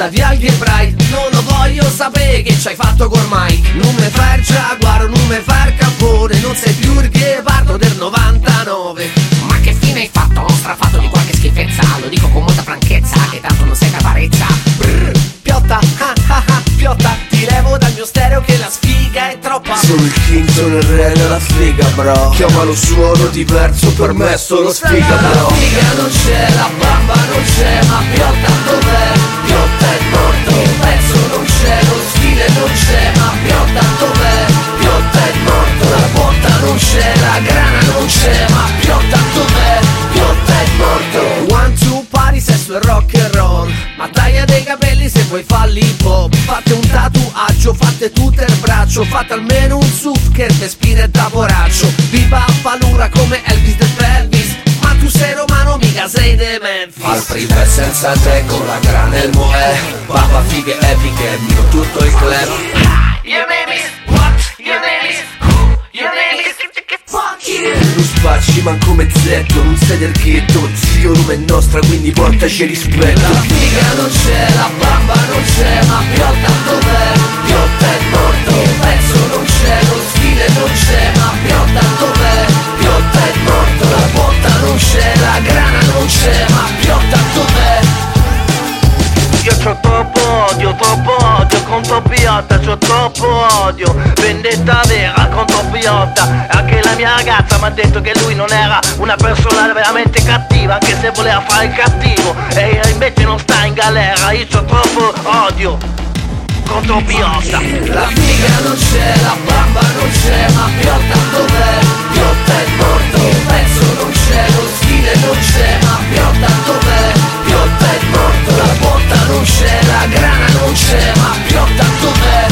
pasta di algebrai. Non lo voglio sapere che c'hai fatto ormai. Non me far giaguaro, non me far capone. Non sei più il ghepardo del 99. Ma che fine hai fatto? Ho strafatto di qualche schifezza. Lo dico con molta franchezza, che tanto non sei caparezza. Brr, piotta, piotta. Ti levo dal mio stereo che la sfiga è troppa. Sono il king, sono il re della sfiga, bro. Chiamalo suono diverso, per me è solo sfiga, bro. La figa non c'è, la bamba non c'è, ma piotta dov'è? Piotta è morto, il pezzo non c'è, lo stile non c'è, ma piotta dov'è? Piotta è morto, la botta non c'è, la grana non c'è, ma piotta dov'è? Piotta è morto. One, two, party, sesso e rock and roll. Ma taglia dei capelli se vuoi falli hip-hop. Fate un tatuaggio, fate tutto il braccio. Fate almeno un SUV che te spira da poraccio. Viva a palura come Elvis del Pelvis. Ma tu sei romano, mica sei de Memphis. Al privé senza te con la grana e il moè. Papa fighe epiche, mio tutto il club. Your name is what? Your name is who? Your name is fuck you. Non spacci manco mezzetto, non sei del ghetto. Zio, Roma è nostra, quindi portaci rispetto. La figa non c'è, la bamba non c'è, ma piotta dov'è? Piotta è morto, il pezzo non c'è, lo stile non c'è, ma piotta dov'è? Piotta è morto, la botta non c'è, la grana non c'è, ma piotta dov'è? Io c'ho troppo odio contro Piotta, c'ho troppo odio, vendetta vera contro Piotta. Anche la mia ragazza mi ha detto che lui non era una persona veramente cattiva, anche se voleva fare il cattivo, e invece non sta in galera. Io c'ho troppo odio contro Piotta. La figa non c'è, la bamba non c'è, ma piotta dov'è? Piotta è morto, il pezzo non c'è, lo stile non c'è, ma piotta dov'è? Piotta è morto, la botta non c'è, la grana non c'è, ma piotta dov'è?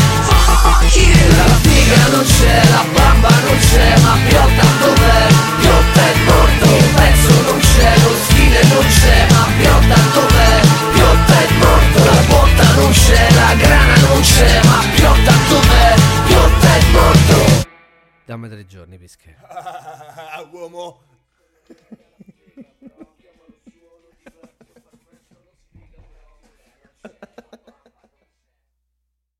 La figa non c'è, la bamba non c'è, ma piotta dov'è? Piotta è morto, il pezzo non c'è, lo stile non c'è, ma piotta dov'è? Piotta è morto, la botta non c'è, la grana non c'è, ma piotta dov'è? Piotta è morto. Dammi 3 giorni, Pischè. Uomo.